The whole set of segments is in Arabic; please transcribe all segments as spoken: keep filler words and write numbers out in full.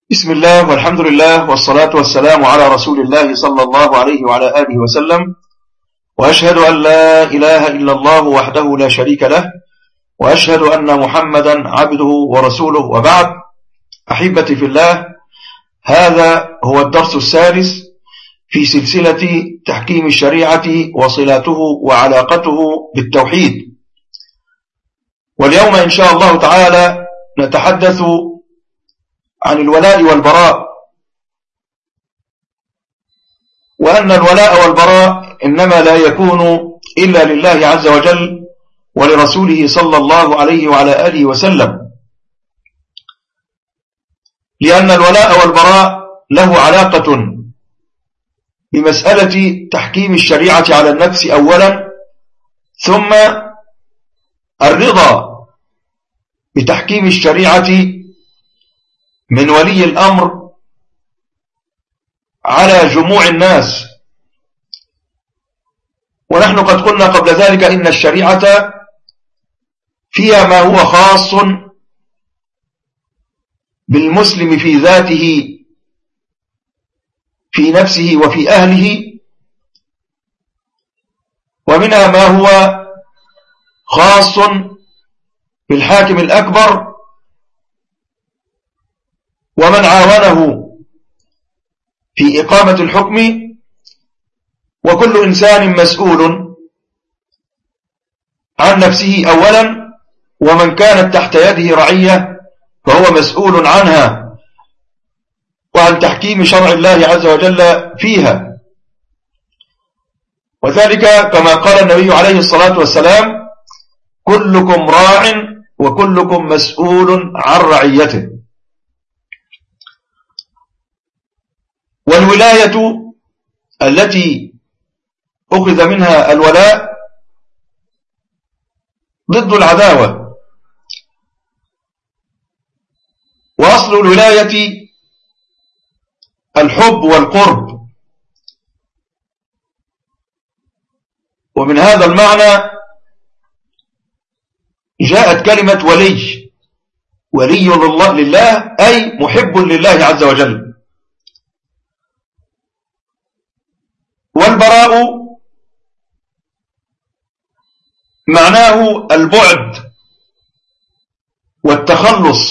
بسم الله والحمد لله والصلاة والسلام على رسول الله صلى الله عليه وعلى آله وسلم، وأشهد أن لا إله إلا الله وحده لا شريك له، وأشهد أن محمدا عبده ورسوله، وبعد. أحبتي في الله، هذا هو الدرس السادس في سلسلة تحكيم الشريعة وصلاته وعلاقته بالتوحيد، واليوم إن شاء الله تعالى نتحدث عن الولاء والبراء، وأن الولاء والبراء إنما لا يكون إلا لله عز وجل ولرسوله صلى الله عليه وعلى آله وسلم، لأن الولاء والبراء له علاقة بمسألة تحكيم الشريعة على النفس أولا، ثم الرضا بتحكيم الشريعة من ولي الأمر على جموع الناس. ونحن قد قلنا قبل ذلك إن الشريعة فيها ما هو خاص بالمسلم في ذاته في نفسه وفي أهله، ومنها ما هو خاص بالحاكم الأكبر ومن عاونه في إقامة الحكم، وكل إنسان مسؤول عن نفسه أولا، ومن كانت تحت يده رعية فهو مسؤول عنها وعن تحكيم شرع الله عز وجل فيها. وذلك كما قال النبي عليه الصلاة والسلام: كلكم راع وكلكم مسؤول عن رعيته. والولاية التي أخذ منها الولاء ضد العداوة، وأصل الولاية الحب والقرب، ومن هذا المعنى جاءت كلمة ولي، ولي لله أي محب لله عز وجل. والبراء معناه البعد والتخلص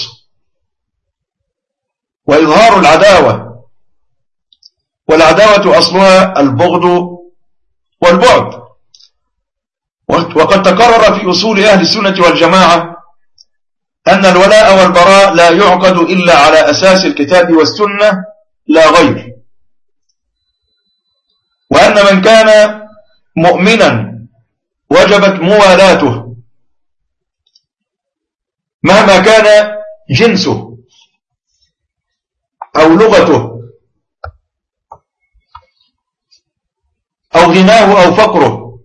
وإظهار العداوة، والعداوة أصلها البغض والبعد. وقد تقرر في أصول أهل السنة والجماعة أن الولاء والبراء لا يعقد إلا على أساس الكتاب والسنة لا غير، وأن من كان مؤمنا وجبت موالاته مهما كان جنسه أو لغته أو غناه أو فقره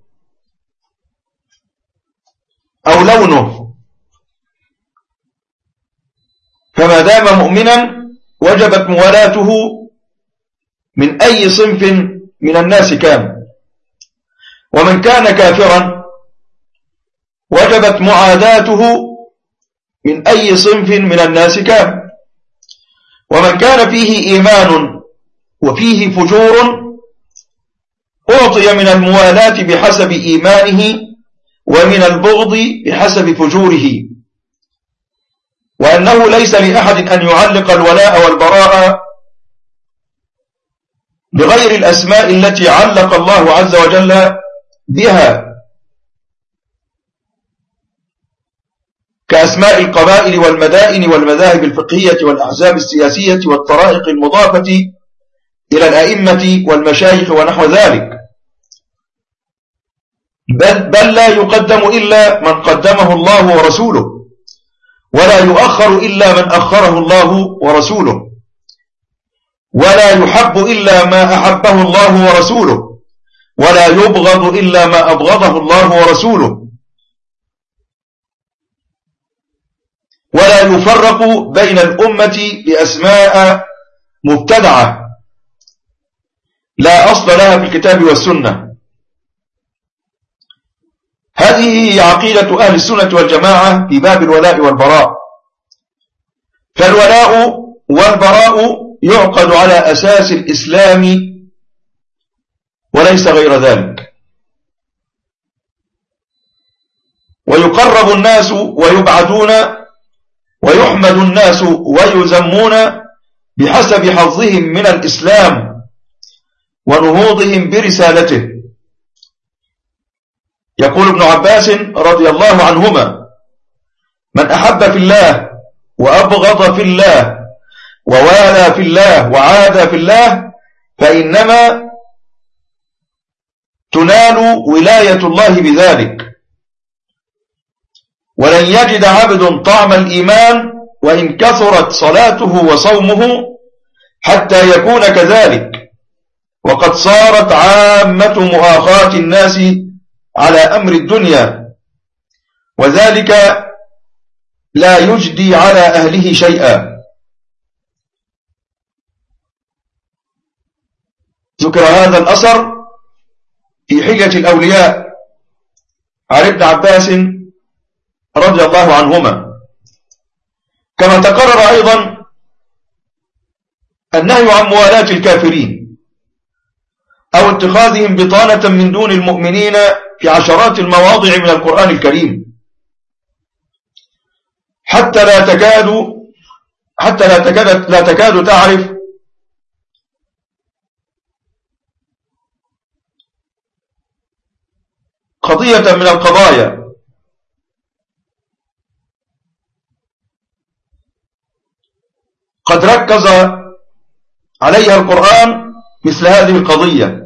أو لونه، فما دام مؤمنا وجبت موالاته من أي صنف من الناس كان. ومن كان كافرا وجبت معاداته من أي صنف من الناس كان. ومن كان فيه إيمان وفيه فجور أعطي من الموالاة بحسب إيمانه ومن البغض بحسب فجوره، وأنه ليس لأحد أن يعلق الولاء والبراء بغير الأسماء التي علق الله عز وجل بها، كأسماء القبائل والمدائن والمذاهب الفقهية والأحزاب السياسية والطرائق المضافة إلى الأئمة والمشايخ ونحو ذلك، بل, بل لا يقدم إلا من قدمه الله ورسوله، ولا يؤخر إلا من أخره الله ورسوله، ولا يحب إلا ما أحبه الله ورسوله، ولا يبغض إلا ما أبغضه الله ورسوله، ولا يفرق بين الأمة بأسماء مبتدعة لا أصل لها في الكتاب والسنة. هذه هي عقيدة أهل السنة والجماعة في باب الولاء والبراء. فالولاء والبراء يعقد على أساس الإسلام وليس غير ذلك، ويقرب الناس ويبعدون، ويحمد الناس ويذمون بحسب حظهم من الإسلام ونهوضهم برسالته. يقول ابن عباس رضي الله عنهما: من أحب في الله وأبغض في الله ووالى في الله وعادى في الله فإنما تنال ولاية الله بذلك، ولن يجد عبد طعم الإيمان وإن كثرت صلاته وصومه حتى يكون كذلك، وقد صارت عامة مؤاخاة الناس على أمر الدنيا، وذلك لا يجدي على أهله شيئا. ذكر هذا الأثر في حلية الأولياء عن ابن عباس رضي الله عنهما. كما تقرر أيضا النهي عن موالاة الكافرين أو اتخاذهم بطانة من دون المؤمنين في عشرات المواضع من القرآن الكريم، حتى لا تكاد حتى لا تكاد لا تكاد تعرف قضية من القضايا قد ركز عليها القرآن مثل هذه القضية،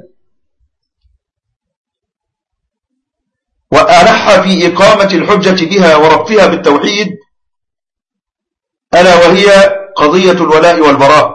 وألح في إقامة الحجة بها وربطها بالتوحيد، ألا وهي قضية الولاء والبراء.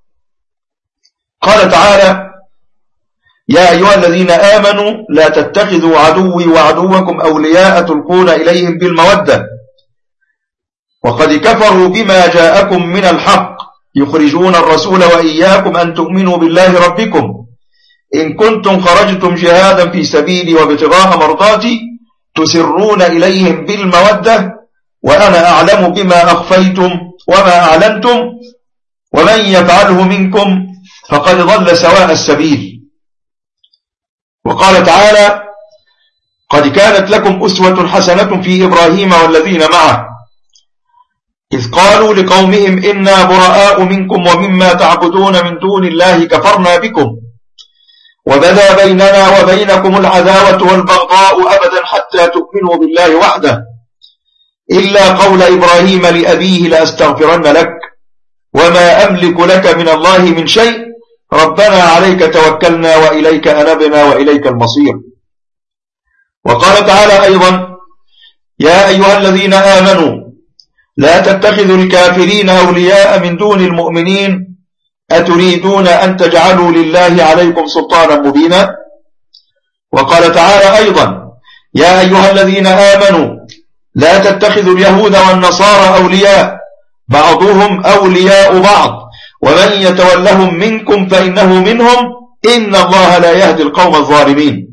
قال تعالى: يا أيها الذين آمنوا لا تتخذوا عدوي وعدوكم أولياء تلقون إليهم بالمودة وقد كفروا بما جاءكم من الحق يخرجون الرسول وإياكم أن تؤمنوا بالله ربكم إن كنتم خرجتم جهادا في سبيلي وابتغاء مرضاتي تسرون إليهم بالمودة وأنا أعلم بما أخفيتم وما أعلنتم ومن يفعله منكم فقد ضل سواء السبيل. وقال تعالى: قد كانت لكم أسوة حسنة في إبراهيم والذين معه إذ قالوا لقومهم إنا براء منكم ومما تعبدون من دون الله كفرنا بكم وبدا بيننا وبينكم العداوة والبغضاء أبدا حتى تؤمنوا بالله وحده إلا قول إبراهيم لأبيه لأستغفرن لك وما أملك لك من الله من شيء ربنا عليك توكلنا وإليك أنبنا وإليك المصير. وقال تعالى أيضا: يا أيها الذين آمنوا لا تتخذوا الكافرين أولياء من دون المؤمنين أتريدون أن تجعلوا لله عليكم سلطانا مبينا. وقال تعالى أيضا: يا أيها الذين آمنوا لا تتخذوا اليهود والنصارى أولياء بعضهم أولياء بعض ومن يتولهم منكم فإنه منهم إن الله لا يهدي القوم الظالمين.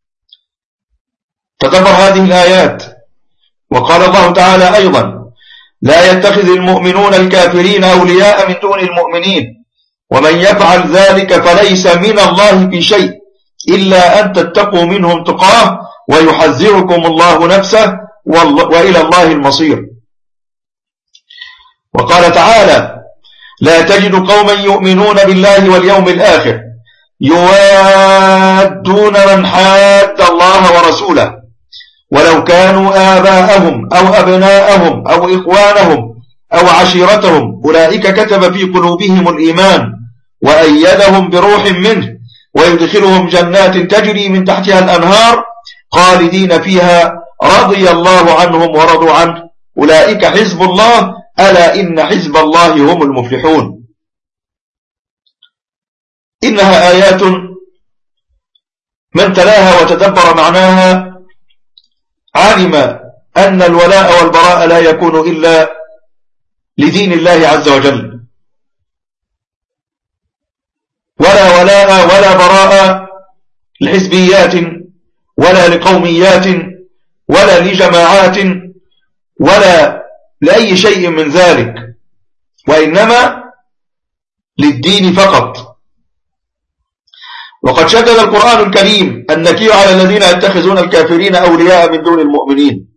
تدبر هذه الآيات. وقال الله تعالى أيضا: لا يتخذ المؤمنون الكافرين أولياء من دون المؤمنين ومن يفعل ذلك فليس من الله في شيء إلا أن تتقوا منهم تقاه ويحذركم الله نفسه وإلى الله المصير. وقال تعالى: لا تجد قوما يؤمنون بالله واليوم الآخر يوادون من حاد الله ورسوله ولو كانوا آباءهم أو أبناءهم أو إخوانهم أو عشيرتهم أولئك كتب في قلوبهم الإيمان وأيدهم بروح منه ويدخلهم جنات تجري من تحتها الأنهار خالدين فيها رضي الله عنهم ورضوا عنه أولئك حزب الله ألا إن حزب الله هم المفلحون. إنها آيات من تلاها وتدبر معناها علم أن الولاء والبراء لا يكون إلا لدين الله عز وجل، ولا ولاء ولا براء لحزبيات ولا لقوميات ولا لجماعات ولا لأي شيء من ذلك، وإنما للدين فقط. وقد شدد القرآن الكريم النكير على الذين يتخذون الكافرين أولياء من دون المؤمنين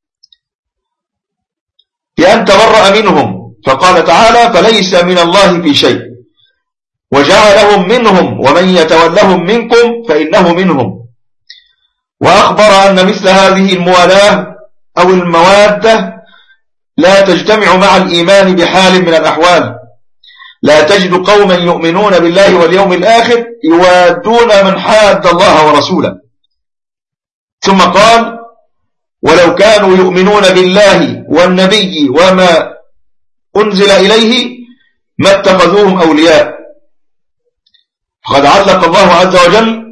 بأن تبرأ منهم، فقال تعالى: فليس من الله في شيء، وجعلهم منهم ومن يتولهم منكم فإنه منهم. وأخبر أن مثل هذه الموالاة أو الموادة لا تجتمع مع الإيمان بحال من الأحوال. لا تجد قوما يؤمنون بالله واليوم الآخر يوادون من حاد الله ورسوله. ثم قال: ولو كانوا يؤمنون بالله والنبي وما أنزل إليه ما اتخذوهم أولياء. فقد علق الله عز وجل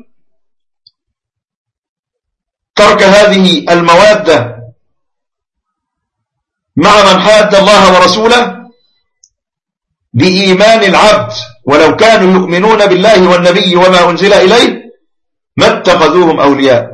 ترك هذه الموادة مع من حاد الله ورسوله بإيمان العبد، ولو كانوا يؤمنون بالله والنبي وما أنزل إليه ما اتخذوهم أولياء.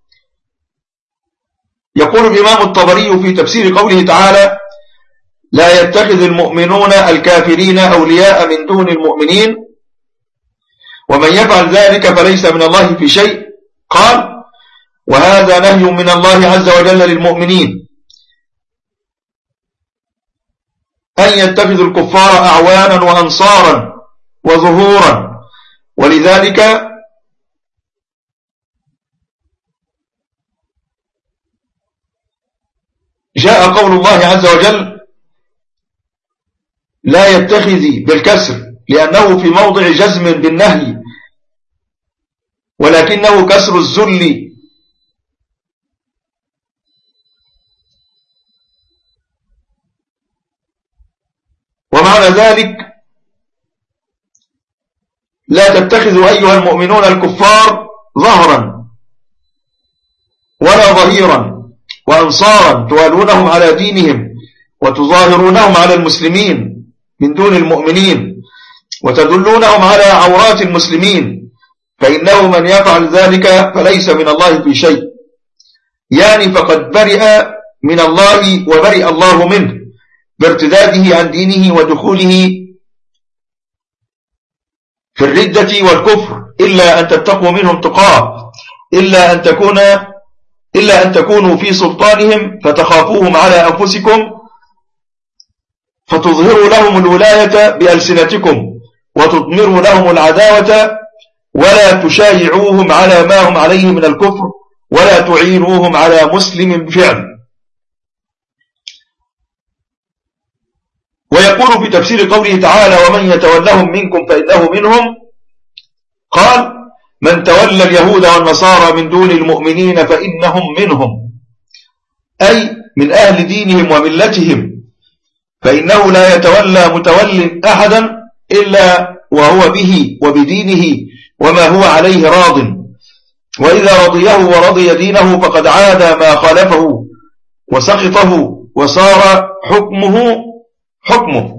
يقول الإمام الطبري في تفسير قوله تعالى: لا يتخذ المؤمنون الكافرين أولياء من دون المؤمنين ومن يفعل ذلك فليس من الله في شيء. قال: وهذا نهي من الله عز وجل للمؤمنين أن يتخذوا الكفار أعوانا وأنصارا وظهورا. ولذلك جاء قول الله عز وجل: لا يتخذ بالكسر، لأنه في موضع جزم بالنهي، ولكنه كسر الذل. ومعنى ذلك: لا تتخذوا أيها المؤمنون الكفار ظهرا ولا ظهيرا وأنصارا توالونهم على دينهم وتظاهرونهم على المسلمين من دون المؤمنين وتدلونهم على عورات المسلمين، فإنه من يفعل ذلك فليس من الله في شيء. يعني فقد برئ من الله وبرئ الله منه بارتداده عن دينه ودخوله في الردة والكفر، إلا أن تتقوا منهم تقاه، إلا أن تكون إلا أن تكونوا في سلطانهم فتخافوهم على أنفسكم فتظهروا لهم الولاية بألسنتكم وتضمروا لهم العداوة، ولا تشايعوهم على ما هم عليه من الكفر ولا تعينوهم على مسلم بفعل. ويقول في تفسير قوله تعالى: ومن يتولهم منكم فإنه منهم. قال: من تولى اليهود والنصارى من دون المؤمنين فإنهم منهم، أي من أهل دينهم وملتهم، فإنه لا يتولى متول أحدا إلا وهو به وبدينه وما هو عليه راض، وإذا رضيه ورضي دينه فقد عاد ما خالفه وسخطه وصار حكمه حكمه.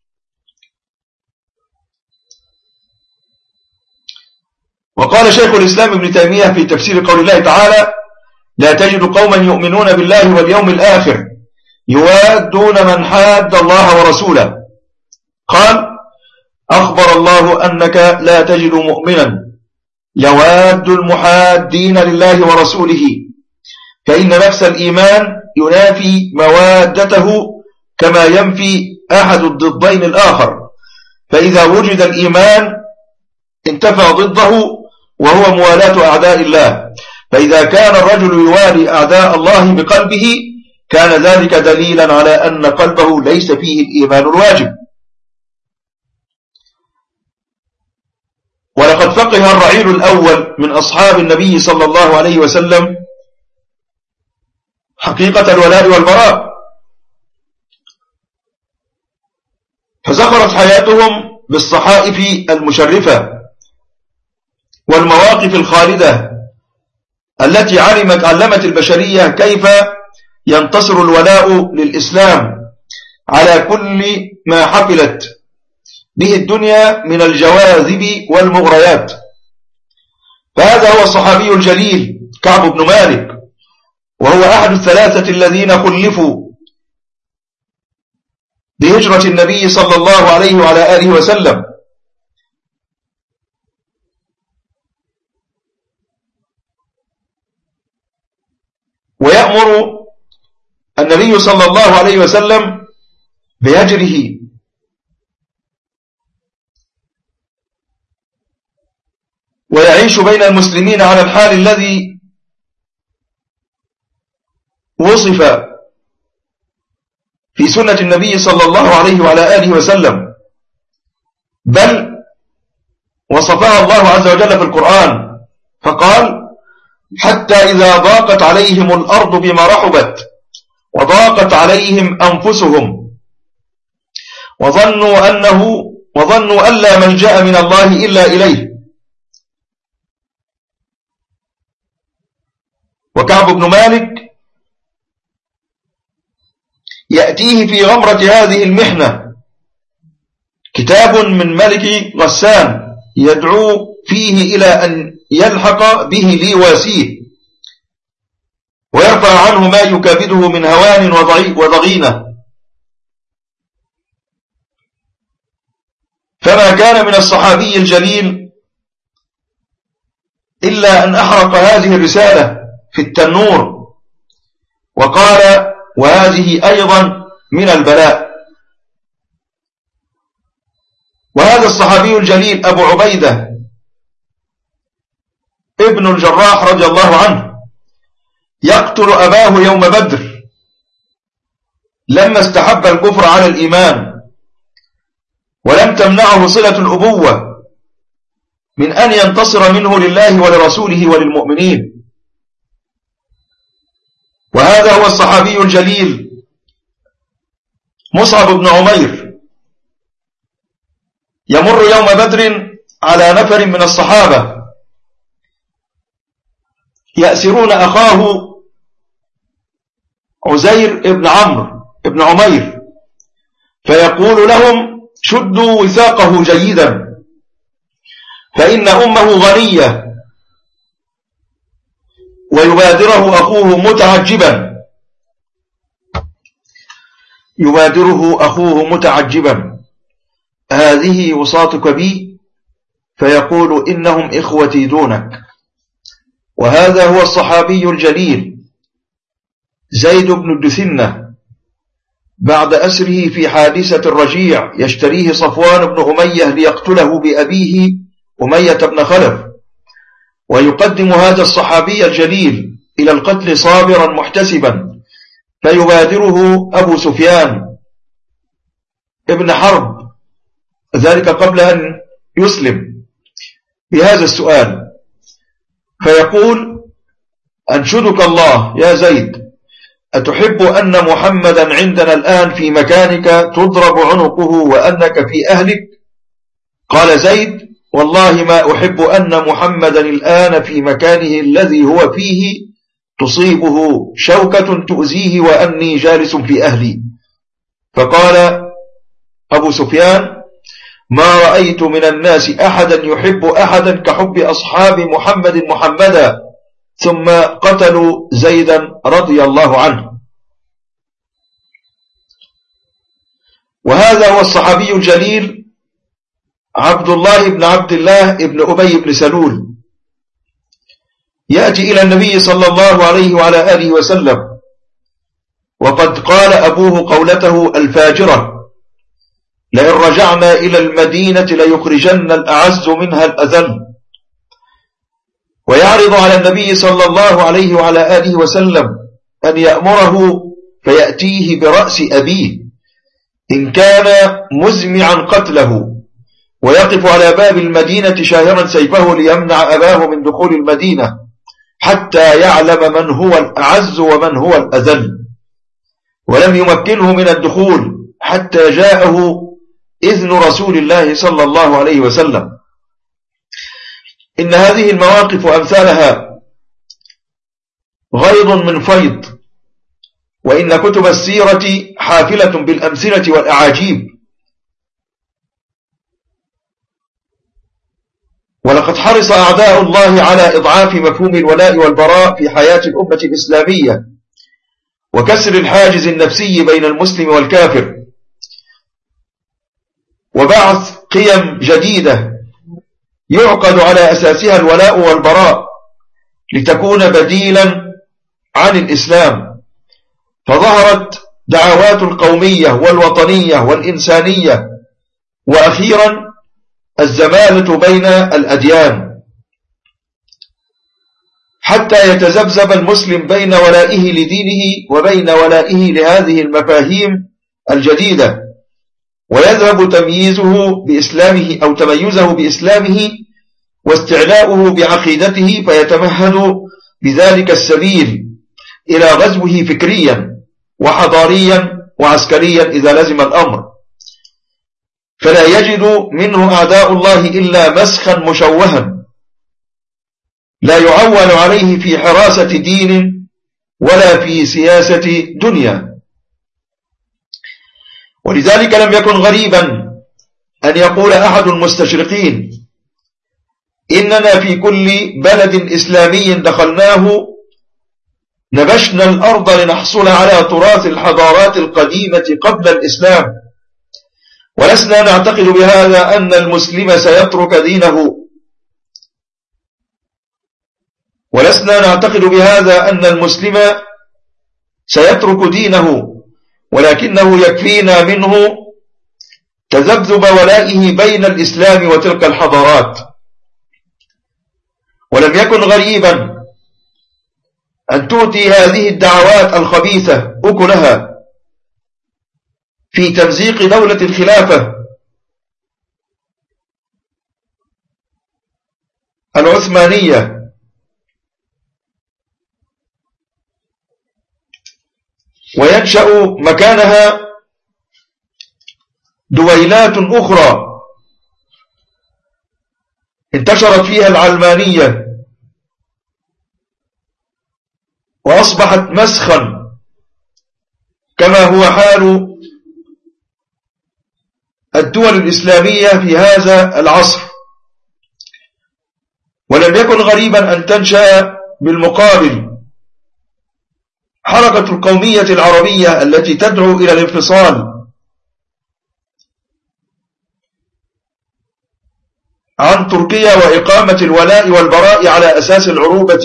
وقال شيخ الإسلام ابن تيمية في تفسير قول الله تعالى: لا تجد قوما يؤمنون بالله واليوم الآخر يوادون من حاد الله ورسوله. قال: أخبر الله أنك لا تجد مؤمنا يواد المحادين لله ورسوله، فإن نفس الإيمان ينافي موادته كما ينفي أحد الضدين الآخر، فإذا وجد الإيمان انتفى ضده وهو موالاة أعداء الله. فإذا كان الرجل يوالي أعداء الله بقلبه كان ذلك دليلا على أن قلبه ليس فيه الإيمان الواجب. ولقد فقه الرعيل الأول من أصحاب النبي صلى الله عليه وسلم حقيقة الولاء والبراء، فزخرت حياتهم بالصحائف المشرفة والمواقف الخالدة التي علمت علمت البشرية كيف ينتصر الولاء للإسلام على كل ما حفلت به الدنيا من الجواذب والمغريات. فهذا هو الصحابي الجليل كعب بن مالك، وهو أحد الثلاثة الذين خلفوا بهجرة النبي صلى الله عليه وعلى آله وسلم، فيأمر النبي صلى الله عليه وسلم بهجره، ويعيش بين المسلمين على الحال الذي وصف في سنة النبي صلى الله عليه وعلى آله وسلم، بل وصفها الله عز وجل في القرآن فقال: حتى إذا ضاقت عليهم الأرض بما رحبت وضاقت عليهم أنفسهم وظنوا أنه وظنوا أن لا ملجأ من الله إلا إليه. وكعب بن مالك يأتيه في غمرة هذه المحنة كتاب من ملك غسان يدعو فيه إلى أن يلحق به ليواسيه ويرفع عنه ما يكابده من هوان وضغينة، فما كان من الصحابي الجليل إلا أن أحرق هذه الرسالة في التنور وقال: وهذه أيضا من البلاء. وهذا الصحابي الجليل أبو عبيدة ابن الجراح رضي الله عنه يقتل أباه يوم بدر لما استحب الكفر على الإيمان، ولم تمنعه صلة الأبوة من أن ينتصر منه لله ولرسوله وللمؤمنين. وهذا هو الصحابي الجليل مصعب بن عمير يمر يوم بدر على نفر من الصحابة يأسرون أخاه عزير بن عمرو بن عمير، فيقول لهم: شدوا وثاقه جيدا فإن أمه غنية. ويبادره أخوه متعجبا يبادره أخوه متعجبا هذه وصاتك بي؟ فيقول: إنهم إخوتي دونك. وهذا هو الصحابي الجليل زيد بن الدثنة بعد أسره في حادثة الرجيع يشتريه صفوان بن أمية ليقتله بأبيه أمية بن خلف، ويقدم هذا الصحابي الجليل إلى القتل صابرا محتسبا، فيبادره أبو سفيان ابن حرب ذلك قبل أن يسلم بهذا السؤال، فيقول: أنشدك الله يا زيد، أتحب أن محمدا عندنا الآن في مكانك تضرب عنقه وأنك في أهلك؟ قال زيد: والله ما أحب أن محمدا الآن في مكانه الذي هو فيه تصيبه شوكة تؤذيه وأني جالس في أهلي. فقال أبو سفيان: ما رأيت من الناس أحدا يحب أحدا كحب أصحاب محمد محمدا، ثم قتلوا زيدا رضي الله عنه. وهذا هو الصحابي الجليل عبد الله بن عبد الله بن أبي بن سلول، يأتي إلى النبي صلى الله عليه وعلى آله وسلم وقد قال أبوه قولته الفاجرة: لئن رجعنا إلى المدينة ليخرجن الأعز منها الأذل. ويعرض على النبي صلى الله عليه وعلى آله وسلم أن يأمره فيأتيه برأس أبيه إن كان مزمعا قتله، ويقف على باب المدينة شاهرا سيفه ليمنع أباه من دخول المدينة حتى يعلم من هو الأعز ومن هو الأذل، ولم يمكنه من الدخول حتى جاءه إذن رسول الله صلى الله عليه وسلم. إن هذه المواقف أمثالها غيض من فيض، وإن كتب السيرة حافلة بالأمثلة والأعاجيب. ولقد حرص أعداء الله على إضعاف مفهوم الولاء والبراء في حياة الأمة الإسلامية وكسر الحاجز النفسي بين المسلم والكافر، وبعث قيم جديدة يعقد على أساسها الولاء والبراء لتكون بديلا عن الإسلام. فظهرت دعوات القومية والوطنية والإنسانية، وأخيرا الزمالة بين الأديان، حتى يتذبذب المسلم بين ولائه لدينه وبين ولائه لهذه المفاهيم الجديدة، ويذهب تمييزه بإسلامه أو تميزه بإسلامه واستعلاؤه بعقيدته، فيتمهد بذلك السبيل إلى غزوه فكريا وحضاريا وعسكريا إذا لزم الأمر، فلا يجد منه أعداء الله إلا مسخا مشوها لا يعول عليه في حراسة دين ولا في سياسة دنيا. ولذلك لم يكن غريبا أن يقول أحد المستشرقين: إننا في كل بلد إسلامي دخلناه نبشنا الأرض لنحصل على تراث الحضارات القديمة قبل الإسلام، ولسنا نعتقد بهذا أن المسلم سيترك دينه ولسنا نعتقد بهذا أن المسلم سيترك دينه ولكنه يكفينا منه تذبذب ولائه بين الإسلام وتلك الحضارات. ولم يكن غريبا أن تؤتي هذه الدعوات الخبيثة أكلها في تمزيق دولة الخلافة العثمانية، وينشأ مكانها دويلات أخرى انتشرت فيها العلمانية وأصبحت مسخا، كما هو حال الدول الإسلامية في هذا العصر. ولم يكن غريبا أن تنشأ بالمقابل حركة القومية العربية التي تدعو إلى الانفصال عن تركيا وإقامة الولاء والبراء على أساس العروبة.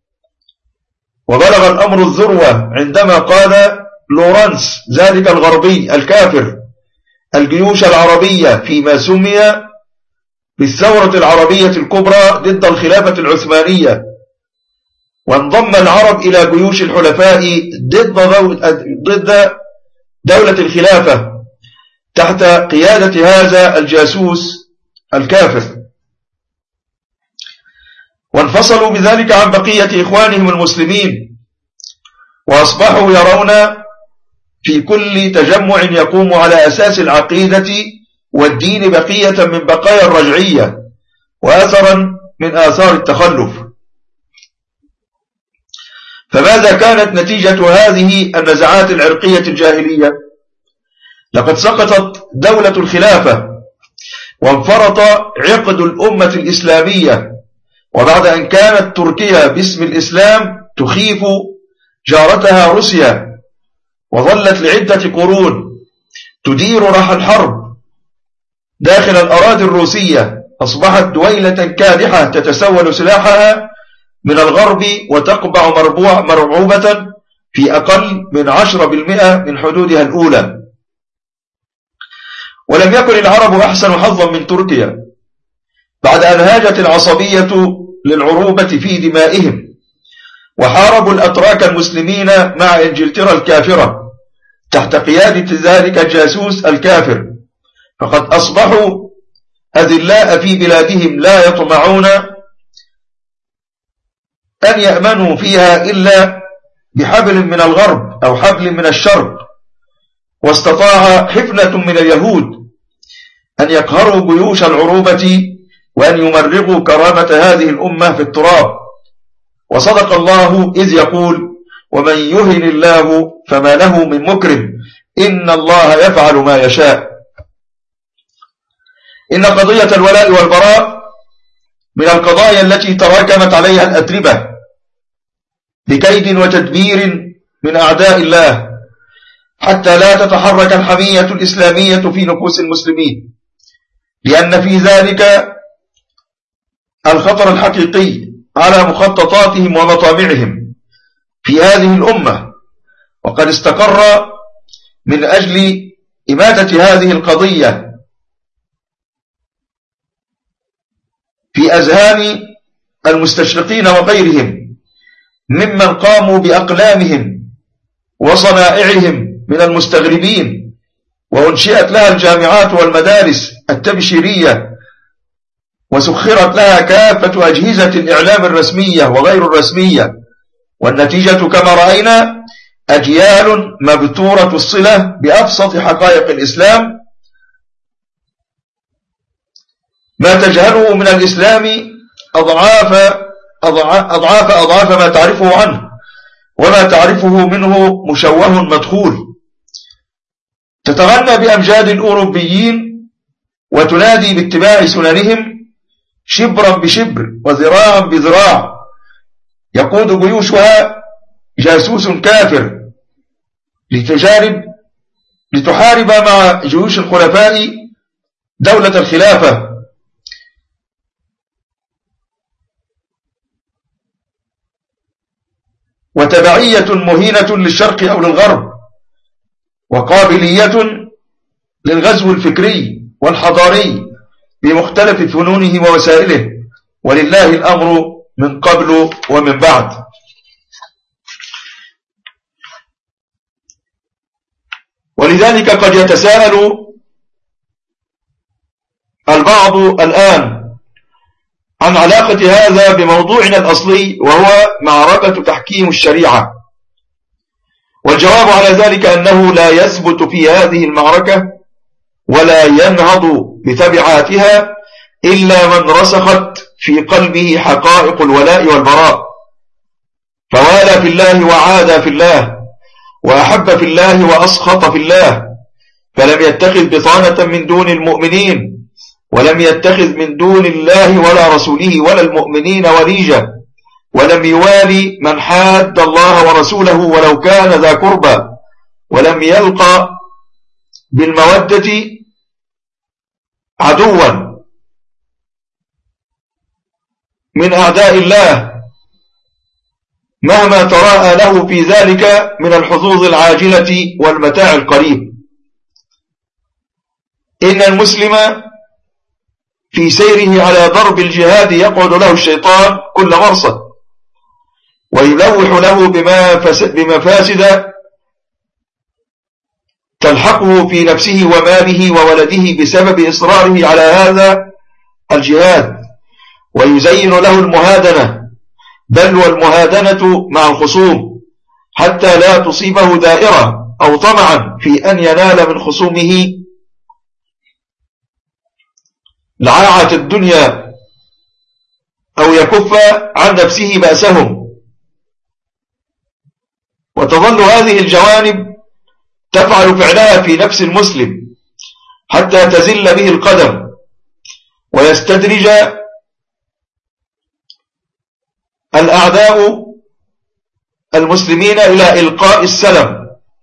وبلغ الأمر الذروة عندما قال لورانس ذلك الغربي الكافر الجيوش العربية فيما سمي بالثورة العربية الكبرى ضد الخلافة العثمانية، وانضم العرب إلى جيوش الحلفاء ضد دولة الخلافة تحت قيادة هذا الجاسوس الكافر، وانفصلوا بذلك عن بقية إخوانهم المسلمين، وأصبحوا يرون في كل تجمع يقوم على أساس العقيدة والدين بقية من بقايا الرجعية وأثرا من آثار التخلف. فماذا كانت نتيجة هذه النزعات العرقية الجاهلية؟ لقد سقطت دولة الخلافة وانفرط عقد الأمة الإسلامية، وبعد أن كانت تركيا باسم الإسلام تخيف جارتها روسيا، وظلت لعدة قرون تدير رح الحرب داخل الأراضي الروسية، أصبحت دويلة كادحة تتسول سلاحها من الغرب وتقبع مرعوبة في أقل من عشرة بالمئة من حدودها الأولى. ولم يكن العرب أحسن حظا من تركيا بعد أن هاجت العصبية للعروبة في دمائهم، وحاربوا الأتراك المسلمين مع إنجلترا الكافرة تحت قيادة ذلك الجاسوس الكافر، فقد أصبحوا أذلاء في بلادهم لا يطمعون أن يأمنوا فيها إلا بحبل من الغرب أو حبل من الشرق. واستطاع حفنة من اليهود أن يقهروا جيوش العروبة وأن يمرغوا كرامة هذه الأمة في التراب. وصدق الله إذ يقول: ومن يهن الله فما له من مكرم إن الله يفعل ما يشاء. إن قضية الولاء والبراء من القضايا التي تراكمت عليها الأتربة بكيد وتدبير من أعداء الله حتى لا تتحرك الحمية الإسلامية في نفوس المسلمين، لأن في ذلك الخطر الحقيقي على مخططاتهم ومطامعهم في هذه الأمة، وقد استقر من أجل إماتة هذه القضية في أذهان المستشرقين وغيرهم ممن قاموا بأقلامهم وصنائعهم من المستغربين، وأنشئت لها الجامعات والمدارس التبشيرية، وسخرت لها كافة أجهزة الإعلام الرسمية وغير الرسمية، والنتيجة كما رأينا أجيال مبتورة الصلة بأبسط حقائق الإسلام، ما تجهله من الإسلام أضعاف أضعاف أضعاف ما تعرفه عنه، وما تعرفه منه مشوه مدخول. تتغنى بأمجاد الأوروبيين وتنادي باتباع سننهم شبرا بشبر وذراعا بذراع، يقود جيوشها جاسوس كافر لتجارب لتحارب مع جيوش الخلفاء دولة الخلافة. وتبعية مهينة للشرق أو للغرب، وقابلية للغزو الفكري والحضاري بمختلف فنونه ووسائله، ولله الأمر من قبل ومن بعد. ولذلك قد يتساءل البعض الآن عن علاقة هذا بموضوعنا الأصلي، وهو معركة تحكيم الشريعة. والجواب على ذلك أنه لا يثبت في هذه المعركة ولا ينهض بتبعاتها إلا من رسخت في قلبه حقائق الولاء والبراء، فوالى في الله وعادى في الله، وأحب في الله وأسخط في الله، فلم يتخذ بطانة من دون المؤمنين، ولم يتخذ من دون الله ولا رسوله ولا المؤمنين وليجا، ولم يوالي من حاد الله ورسوله ولو كان ذا قربى، ولم يلقى بالمودة عدوا من أعداء الله مهما تراءى له في ذلك من الحظوظ العاجلة والمتاع القريب. إن المسلم في سيره على ضرب الجهاد يقعد له الشيطان كل مرصد، ويلوح له بمفاسد تلحقه في نفسه وماله وولده بسبب إصراره على هذا الجهاد، ويزين له المهادنة، بل والمهادنة مع الخصوم، حتى لا تصيبه دائرة أو طمعا في أن ينال من خصومه لعاعة الدنيا، أو يكف عن نفسه بأسهم. وتظل هذه الجوانب تفعل فعلها في نفس المسلم حتى تزل به القدم، ويستدرج الأعداء المسلمين إلى إلقاء السلم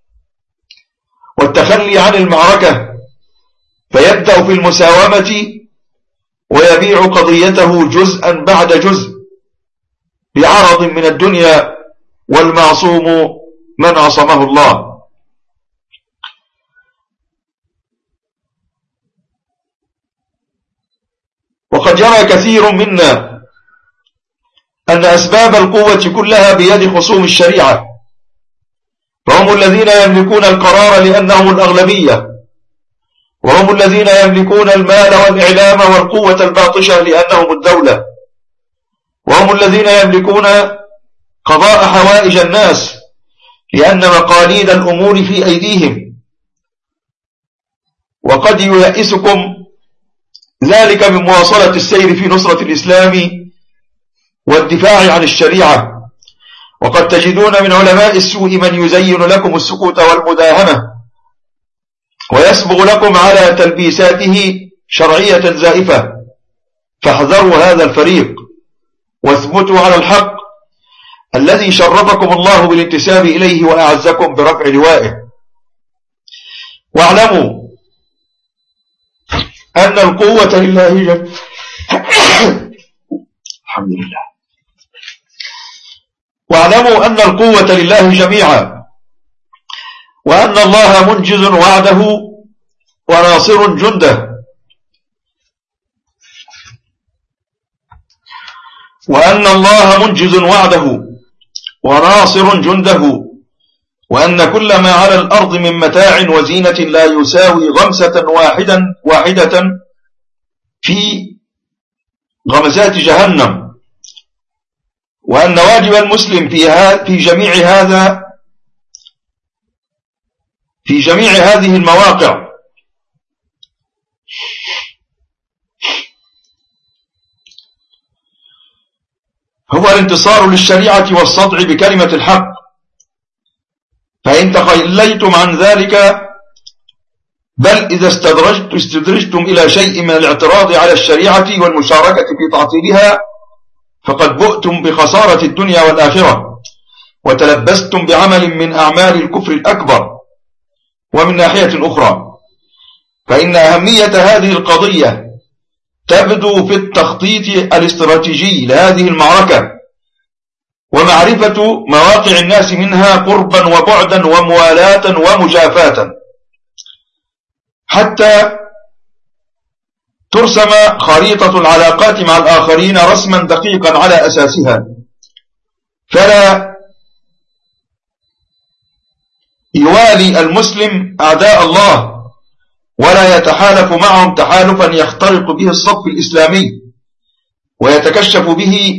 والتخلي عن المعركة، فيبدأ في المساومة ويبيع قضيته جزءا بعد جزء بعرض من الدنيا، والمعصوم من عصمه الله. وقد يرى كثير منا أن أسباب القوة كلها بيد خصوم الشريعة، فهم الذين يملكون القرار لأنهم الأغلبية، وهم الذين يملكون المال والإعلام والقوة الباطشة لأنهم الدولة، وهم الذين يملكون قضاء حوائج الناس لأن مقاليد الأمور في أيديهم. وقد ييأسكم ذلك من مواصلة السير في نصرة الإسلام والدفاع عن الشريعة، وقد تجدون من علماء السوء من يزين لكم السكوت والمداهنة، ويسبغ لكم على تلبيساته شرعية زائفة. فاحذروا هذا الفريق، واثبتوا على الحق الذي شرفكم الله بالانتساب إليه وأعزكم برفع لوائه. واعلموا أن القوة لله جميعا. الحمد لله. واعلموا أن القوة لله جميعا، وأن الله منجز وعده وناصر جنده، وأن الله منجز وعده وناصر جنده، وأن كل ما على الأرض من متاع وزينة لا يساوي غمسة واحدا واحدة في غمزات جهنم، وأن واجب المسلم في, في جميع هذا في جميع هذه المواقع هو الانتصار للشريعة والصدع بكلمة الحق. فإن تخليتم عن ذلك، بل إذا استدرجت استدرجتم إلى شيء من الاعتراض على الشريعة والمشاركة في تعطيلها، فقد بؤتم بخسارة الدنيا والآخرة، وتلبستم بعمل من أعمال الكفر الأكبر. ومن ناحية أخرى، فإن أهمية هذه القضية تبدو في التخطيط الاستراتيجي لهذه المعركة، ومعرفة مواقع الناس منها قربا وبعدا وموالاة ومجافاة، حتى ترسم خريطة العلاقات مع الآخرين رسما دقيقا على أساسها، فلا يوالي المسلم أعداء الله ولا يتحالف معهم تحالفا يخترق به الصف الإسلامي ويتكشف به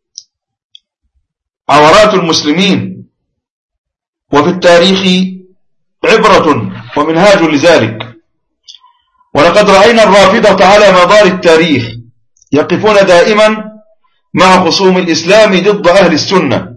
عورات المسلمين. وفي التاريخ عبرة ومنهاج لذلك، ولقد رأينا الرافضة على مدار التاريخ يقفون دائما مع خصوم الإسلام ضد أهل السنة،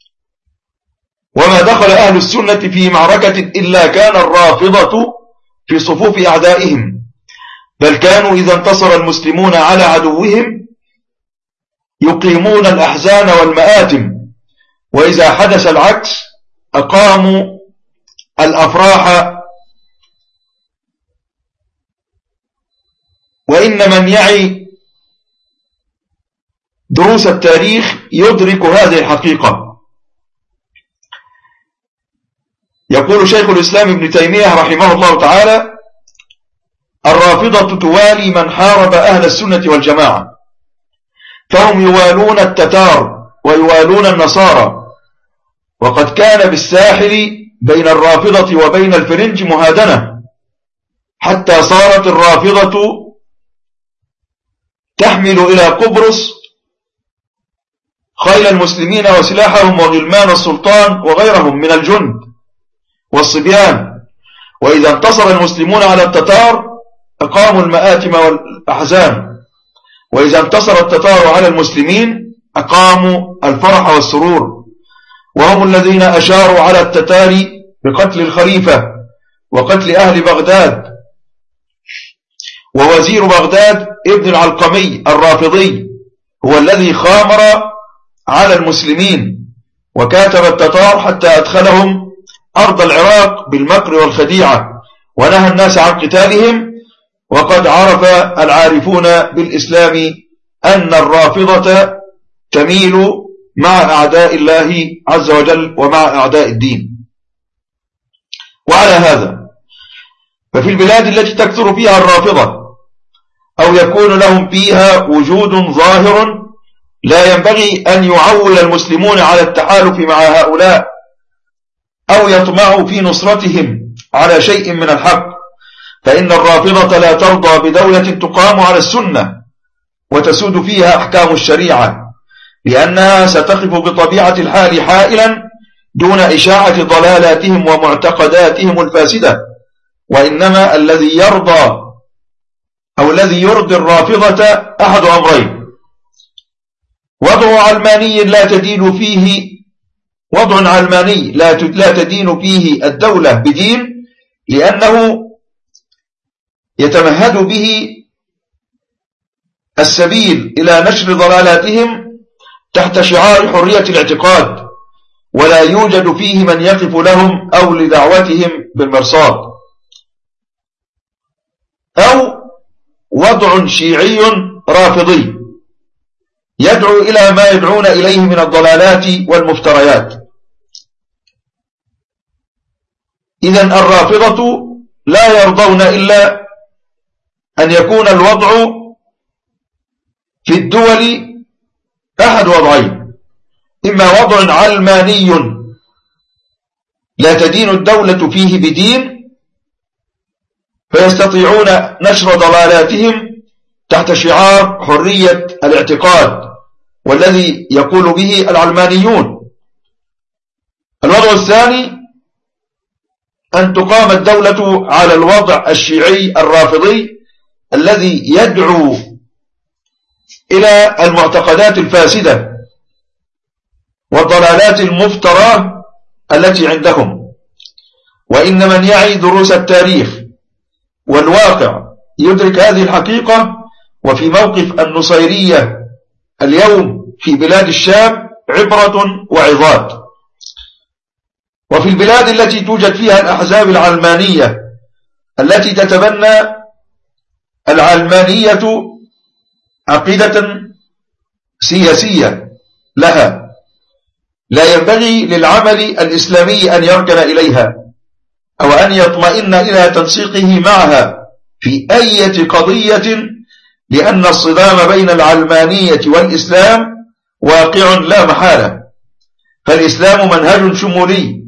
وما دخل أهل السنة في معركة إلا كان الرافضة في صفوف أعدائهم، بل كانوا إذا انتصر المسلمون على عدوهم يقيمون الأحزان والمآتم، وإذا حدث العكس أقاموا الأفراح. وإن من يعي دروس التاريخ يدرك هذه الحقيقة. يقول شيخ الإسلام ابن تيمية رحمه الله تعالى: الرافضة توالي من حارب أهل السنة والجماعة، فهم يوالون التتار ويوالون النصارى، وقد كان بالساحل بين الرافضة وبين الفرنج مهادنة، حتى صارت الرافضة تحمل إلى قبرص خيل المسلمين وسلاحهم وغلمان السلطان وغيرهم من الجند والصبيان، وإذا انتصر المسلمون على التتار أقاموا المآتم والأحزان، وإذا انتصر التتار على المسلمين أقاموا الفرح والسرور، وهم الذين أشاروا على التتار بقتل الخليفة وقتل أهل بغداد، ووزير بغداد ابن العلقمي الرافضي هو الذي خامر على المسلمين وكاتب التتار حتى أدخلهم أرض العراق بالمكر والخديعة ونهى الناس عن قتالهم. وقد عرف العارفون بالإسلام أن الرافضة تميل مع أعداء الله عز وجل ومع أعداء الدين. وعلى هذا ففي البلاد التي تكثر فيها الرافضة أو يكون لهم فيها وجود ظاهر لا ينبغي أن يعول المسلمون على التحالف مع هؤلاء أو يطمعوا في نصرتهم على شيء من الحق، فإن الرافضة لا ترضى بدولة تقام على السنة وتسود فيها أحكام الشريعة، لأنها ستقف بطبيعة الحال حائلا دون إشاعة ضلالاتهم ومعتقداتهم الفاسدة. وإنما الذي يرضى أو الذي يرضي الرافضة أحد أمرين: وضع علماني لا تدين فيه وضع علماني لا لا تدين فيه الدولة بدين، لأنه يتمهد به السبيل إلى نشر ضلالاتهم تحت شعار حرية الاعتقاد، ولا يوجد فيه من يقف لهم أو لدعوتهم بالمرصاد. أو وضع شيعي رافضي يدعو إلى ما يدعون إليه من الضلالات والمفتريات. إذن الرافضة لا يرضون إلا أن يكون الوضع في الدول أحد وضعين: إما وضع علماني لا تدين الدولة فيه بدين، فيستطيعون نشر ضلالاتهم تحت شعار حرية الاعتقاد والذي يقول به العلمانيون. الوضع الثاني أن تقام الدولة على الوضع الشيعي الرافضي الذي يدعو إلى المعتقدات الفاسدة والضلالات المفترى التي عندهم. وإن من يعي دروس التاريخ والواقع يدرك هذه الحقيقة. وفي موقف النصيرية اليوم في بلاد الشام عبرة وعظات. وفي البلاد التي توجد فيها الأحزاب العلمانية التي تتبنى العلمانية عقيدة سياسية لها، لا ينبغي للعمل الإسلامي أن يركن إليها أو أن يطمئن إلى تنسيقه معها في أي قضية، لأن الصدام بين العلمانية والإسلام واقع لا محالة. فالإسلام منهج شمولي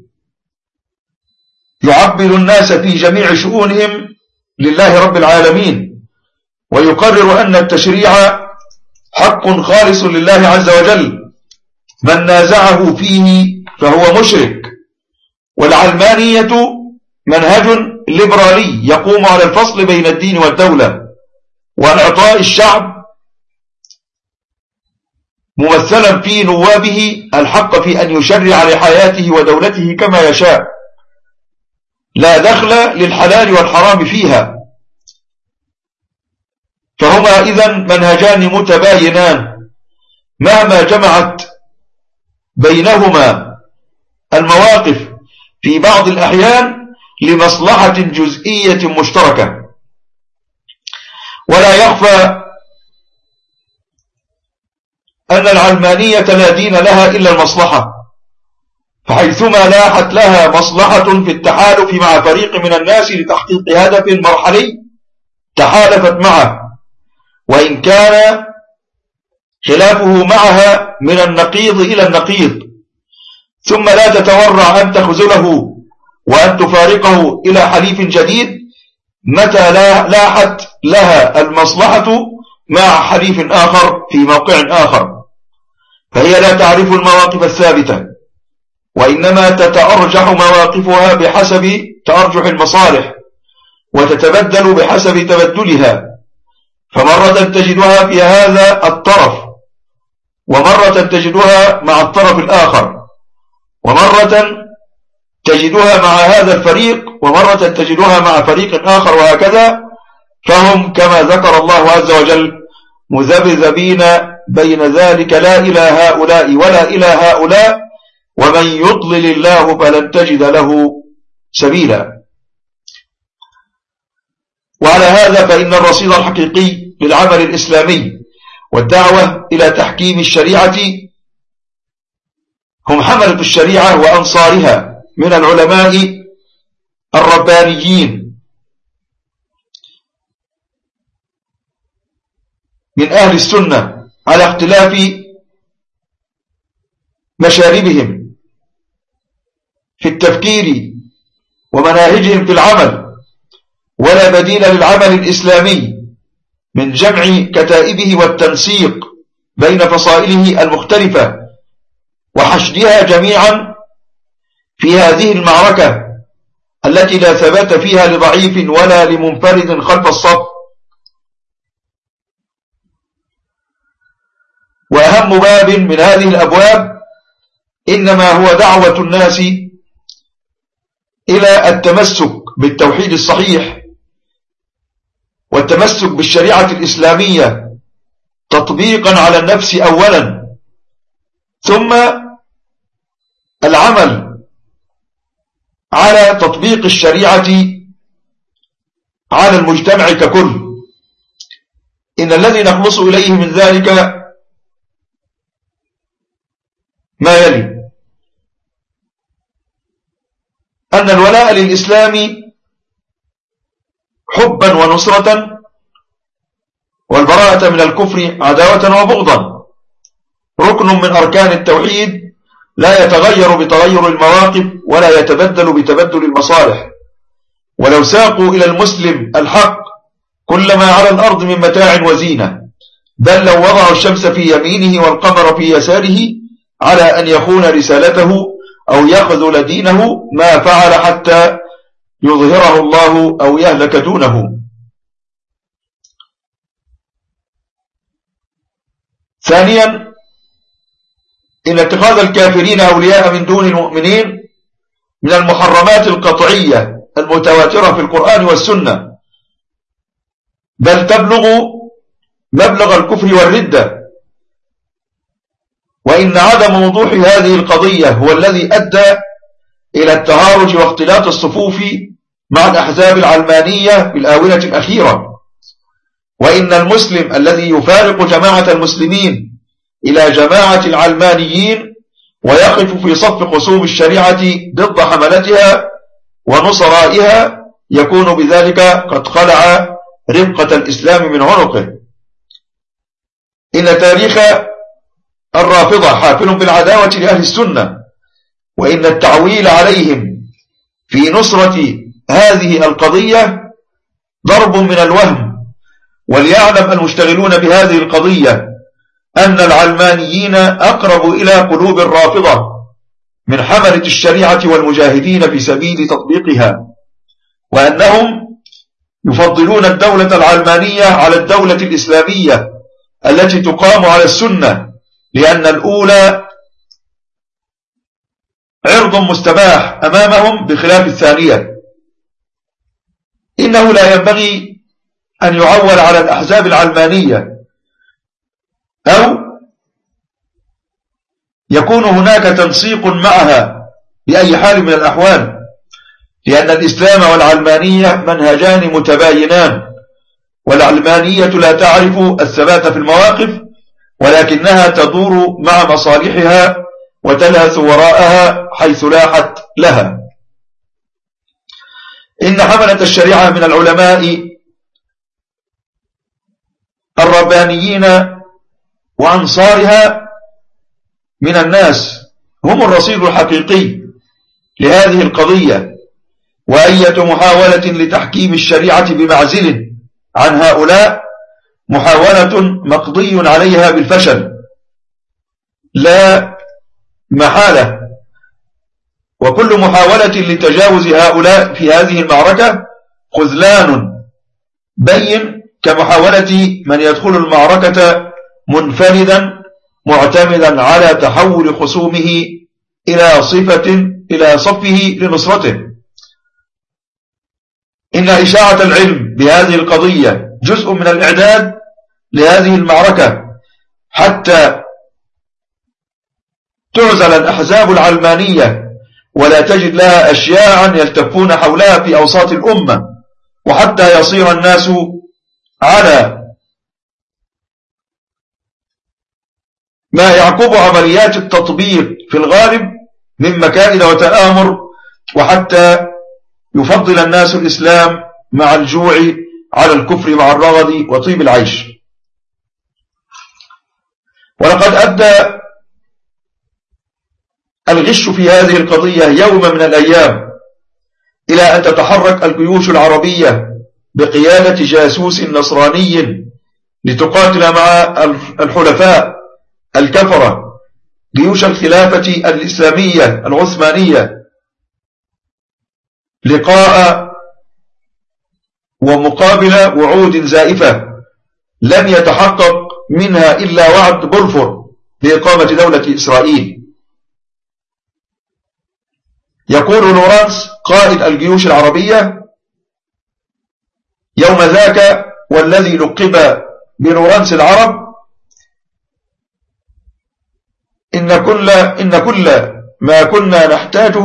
يعبد الناس في جميع شؤونهم لله رب العالمين، ويقرر أن التشريع حق خالص لله عز وجل، من نازعه فيه فهو مشرك. والعلمانية منهج ليبرالي يقوم على الفصل بين الدين والدولة وإعطاء الشعب ممثلا في نوابه الحق في أن يشرع لحياته ودولته كما يشاء، لا دخل للحلال والحرام فيها. فهما إذن منهجان متباينان مهما جمعت بينهما المواقف في بعض الأحيان لمصلحة جزئية مشتركة. ولا يخفى أن العلمانية لا دين لها إلا المصلحة، فحيثما لاحت لها مصلحة في التحالف مع فريق من الناس لتحقيق هدف مرحلي تحالفت معه، وإن كان خلافه معها من النقيض إلى النقيض، ثم لا تتورع أن تخذله وأن تفارقه إلى حليف جديد متى لاحت لها المصلحة مع حليف آخر في موقع آخر. فهي لا تعرف المواقف الثابتة، وإنما تتأرجح مواقفها بحسب تأرجح المصالح، وتتبدل بحسب تبدلها، فمرة تجدها في هذا الطرف، ومرة تجدها مع الطرف الآخر، ومرة تجدها مع هذا الفريق، ومرة تجدها مع فريق آخر، وهكذا. فهم كما ذكر الله عز وجل مذبذبين بين ذلك، لا إلى هؤلاء ولا إلى هؤلاء، ومن يضلل الله فلن تجد له سبيلا. وعلى هذا فإن الرصيد الحقيقي للعمل الإسلامي والدعوة إلى تحكيم الشريعة هم حملة الشريعة وأنصارها من العلماء الربانيين من أهل السنة على اختلاف مشاربهم في التفكير ومناهجهم في العمل. ولا بديل للعمل الإسلامي من جمع كتائبه والتنسيق بين فصائله المختلفة وحشدها جميعا في هذه المعركة التي لا ثبات فيها لضعيف ولا لمنفرد خلف الصف. وأهم باب من هذه الأبواب إنما هو دعوة الناس إلى التمسك بالتوحيد الصحيح والتمسك بالشريعة الإسلامية تطبيقا على النفس أولا، ثم العمل على تطبيق الشريعة على المجتمع ككل. إن الذي نخلص إليه من ذلك ما يلي: أن الولاء للإسلام حبا ونصرة، والبراءة من الكفر عداوة وبغضا، ركن من أركان التوحيد لا يتغير بتغير المواقف ولا يتبدل بتبدل المصالح. ولو ساقوا إلى المسلم الحق كل ما على الأرض من متاع وزينة، بل لو وضعوا الشمس في يمينه والقمر في يساره على أن يخون رسالته أو يخذل دينه ما فعل حتى يظهره الله أو يهلك دونه. ثانيا، إن اتخاذ الكافرين أولياء من دون المؤمنين من المحرمات القطعية المتواترة في القرآن والسنة، بل تبلغ مبلغ الكفر والردة. وإن عدم وضوح هذه القضية هو الذي أدى إلى التهارج واختلاط الصفوف مع الأحزاب العلمانية في الآونة الأخيرة. وإن المسلم الذي يفارق جماعة المسلمين إلى جماعة العلمانيين ويقف في صف خصوم الشريعة ضد حملتها ونصرائها يكون بذلك قد خلع ربقة الإسلام من عنقه. إن تاريخ الرافضة حافل بالعداوة لأهل السنة، وإن التعويل عليهم في نصرة هذه القضية ضرب من الوهم. وليعلم المشتغلون بهذه القضية أن العلمانيين أقرب إلى قلوب الرافضة من حملة الشريعة والمجاهدين في سبيل تطبيقها، وأنهم يفضلون الدولة العلمانية على الدولة الإسلامية التي تقام على السنة، لأن الأولى عرض مستباح أمامهم بخلاف الثانية. إنه لا ينبغي أن يعول على الأحزاب العلمانية أو يكون هناك تنسيق معها بأي حال من الأحوال، لأن الإسلام والعلمانية منهجان متباينان، والعلمانية لا تعرف الثبات في المواقف، ولكنها تدور مع مصالحها وتلهث وراءها حيث لاحت لها. إن حملة الشريعة من العلماء الربانيين وأنصارها من الناس هم الرصيد الحقيقي لهذه القضية، وأية محاولة لتحكيم الشريعة بمعزل عن هؤلاء محاولة مقضي عليها بالفشل لا محالة. وكل محاولة لتجاوز هؤلاء في هذه المعركة خذلان بين، كمحاولة من يدخل المعركة منفردا معتمدا على تحول خصومه إلى صفة إلى صفه لنصرته. إن إشاعة العلم بهذه القضية جزء من الإعداد لهذه المعركة حتى تعزل الأحزاب العلمانية ولا تجد لها أشياعا يلتفون حولها في أوساط الأمة، وحتى يصير الناس على ما يعقب عمليات التطبيق في الغالب من مكائد وتآمر، وحتى يفضل الناس الإسلام مع الجوع على الكفر مع الرغد وطيب العيش. ولقد أدى الغش في هذه القضية يوم من الأيام إلى أن تتحرك الجيوش العربية بقيادة جاسوس نصراني لتقاتل مع الحلفاء الكفرة جيوش الخلافة الإسلامية العثمانية لقاء ومقابل وعود زائفة لم يتحقق منها إلا وعد بلفور لإقامة دولة إسرائيل. يقول لورانس قائد الجيوش العربية يوم ذاك والذي لقب بلورانس العرب: إن كل, إن كل ما كنا نحتاجه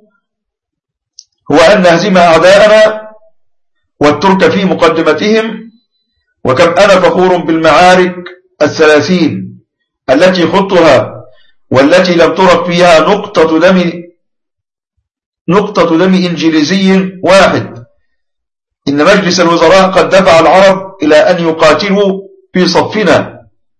هو أن نهزم أعداءنا والترك في مقدمتهم، وكم أنا فخور بالمعارك الثلاثين التي خضتها والتي لم ترك فيها نقطة دم نقطة دم إنجليزي واحد. إن مجلس الوزراء قد دفع العرب إلى أن يقاتلوا في صفنا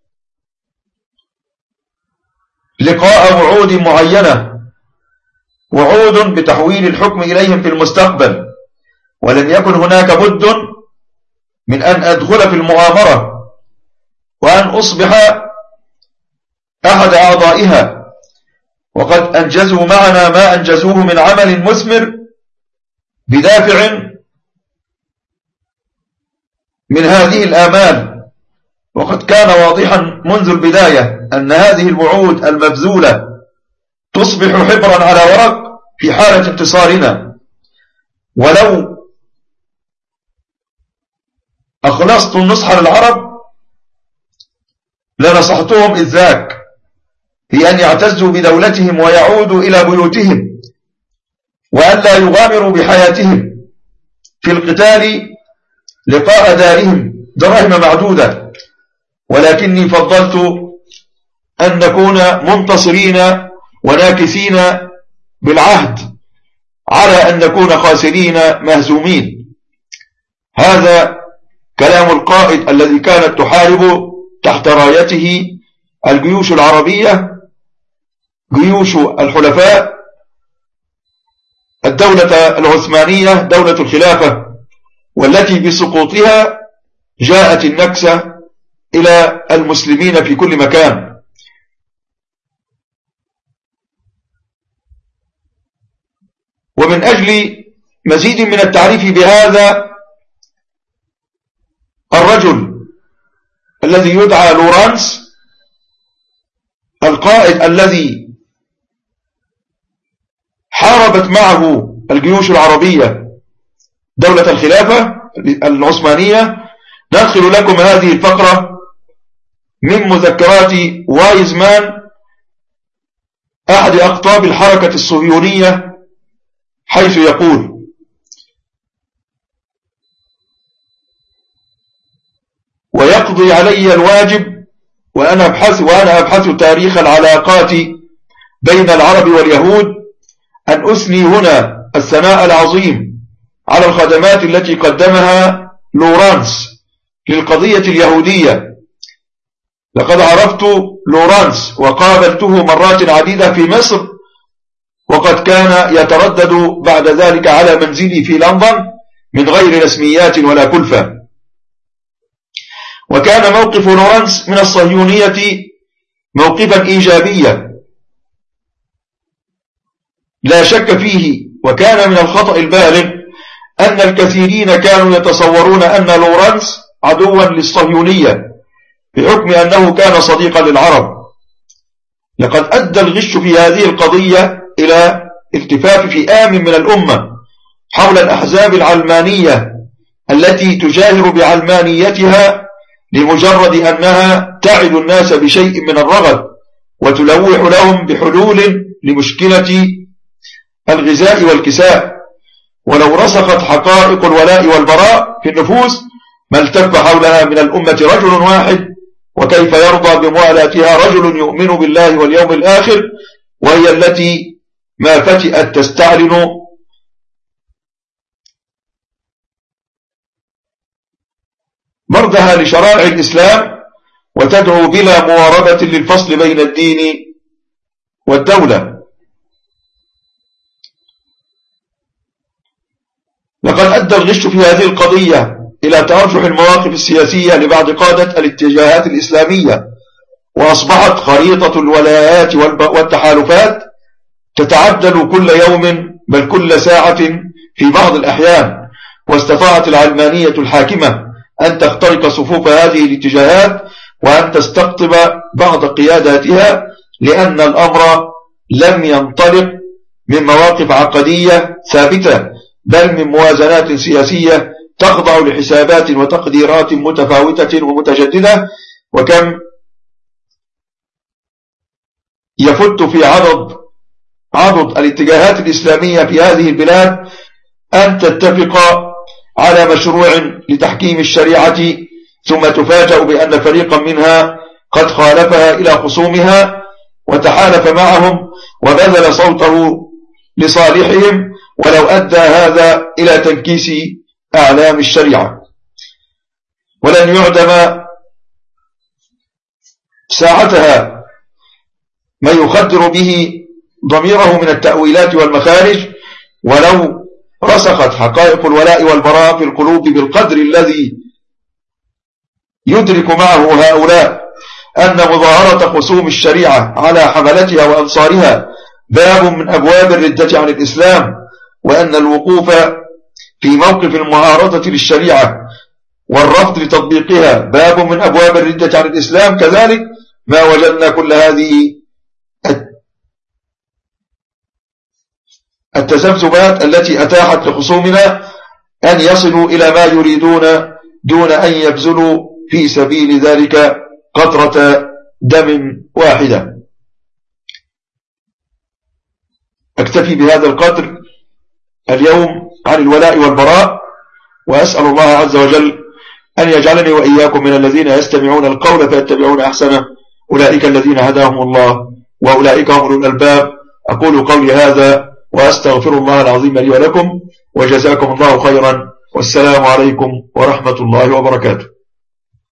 لقاء وعود معينة، وعود بتحويل الحكم إليهم في المستقبل، ولم يكن هناك بد من أن أدخل في المؤامرة وأن أصبح أحد أعضائها، وقد أنجزوا معنا ما أنجزوه من عمل مثمر بدافع من هذه الآمال. وقد كان واضحا منذ البداية أن هذه الوعود المبذولة تصبح حبرا على ورق في حالة انتصارنا. ولو أخلصت النصح للعرب لنصحتهم إذ ذاك في أن يعتزوا بدولتهم ويعودوا إلى بيوتهم، وأن لا يغامروا بحياتهم في القتال لقاء دارهم دراهم معدودة، ولكني فضلت أن نكون منتصرين وناكثين بالعهد على أن نكون خاسرين مهزومين. هذا كلام القائد الذي كانت تحارب تحت رايته الجيوش العربية، جيوش الحلفاء، الدولة العثمانية، دولة الخلافة، والتي بسقوطها جاءت النكسة إلى المسلمين في كل مكان. ومن أجل مزيد من التعريف بهذا الرجل الذي يدعى لورانس، القائد الذي حاربت معه الجيوش العربية دولة الخلافة العثمانية، ندخل لكم هذه الفقرة من مذكرات وايزمان أحد أقطاب الحركة الصهيونية، حيث يقول: ويقضي علي الواجب وأنا أبحث, وأنا أبحث تاريخ العلاقات بين العرب واليهود أن أثني هنا الثناء العظيم على الخدمات التي قدمها لورانس للقضية اليهودية. لقد عرفت لورانس وقابلته مرات عديدة في مصر، وقد كان يتردد بعد ذلك على منزلي في لندن من غير رسميات ولا كلفة. وكان موقف لورانس من الصهيونية موقفا إيجابيا لا شك فيه. وكان من الخطأ البالغ أن الكثيرين كانوا يتصورون أن لورانس عدوا للصهيونية بحكم أنه كان صديقا للعرب. لقد أدى الغش في هذه القضية إلى التفاف فئام من الأمة حول الأحزاب العلمانية التي تجاهر بعلمانيتها لمجرد أنها تعد الناس بشيء من الرغد وتلوح لهم بحلول لمشكلة الغذاء والكساء. ولو رسخت حقائق الولاء والبراء في النفوس ما التف حولها من الأمة رجل واحد، وكيف يرضى بموالاتها رجل يؤمن بالله واليوم الآخر، وهي التي ما فتئت تستعلن مرضها لشرائع الإسلام وتدعو بلا مواربة للفصل بين الدين والدولة. لقد أدى الغش في هذه القضية إلى تأرجح المواقف السياسية لبعض قادة الاتجاهات الإسلامية، وأصبحت خريطة الولايات والتحالفات تتعدل كل يوم بل كل ساعة في بعض الأحيان. واستطاعت العلمانية الحاكمة أن تخترق صفوف هذه الاتجاهات وأن تستقطب بعض قياداتها، لأن الأمر لم ينطلق من مواقف عقدية ثابتة بل من موازنات سياسية تخضع لحسابات وتقديرات متفاوتة ومتجددة. وكم يفت في عضد عضد الاتجاهات الإسلامية في هذه البلاد أن تتفق على مشروع لتحكيم الشريعة، ثم تفاجأ بأن فريقا منها قد خالفها إلى خصومها وتحالف معهم وبذل صوته لصالحهم، ولو أدى هذا إلى تنكيس أعلام الشريعة. ولن يعدم ساعتها ما يخدر به ضميره من التأويلات والمخارج، ولو رسخت حقائق الولاء والبراء في القلوب بالقدر الذي يدرك معه هؤلاء أن مظاهرة خصوم الشريعة على حملتها وأنصارها باب من أبواب الردة عن الإسلام، وأن الوقوف في موقف المعارضة للشريعة والرفض لتطبيقها باب من أبواب الردة عن الإسلام، كذلك ما وجدنا كل هذه التذبذبات التي أتاحت لخصومنا أن يصلوا إلى ما يريدون دون أن يبذلوا في سبيل ذلك قطرة دم واحدة. أكتفي بهذا القدر اليوم عن الولاء والبراء، وأسأل الله عز وجل أن يجعلني وإياكم من الذين يستمعون القول فيتبعون أحسنه، أولئك الذين هداهم الله وأولئك هم أولو الألباب. أقول قولي هذا وأستغفر الله العظيم لي ولكم، وجزاكم الله خيرا، والسلام عليكم ورحمة الله وبركاته.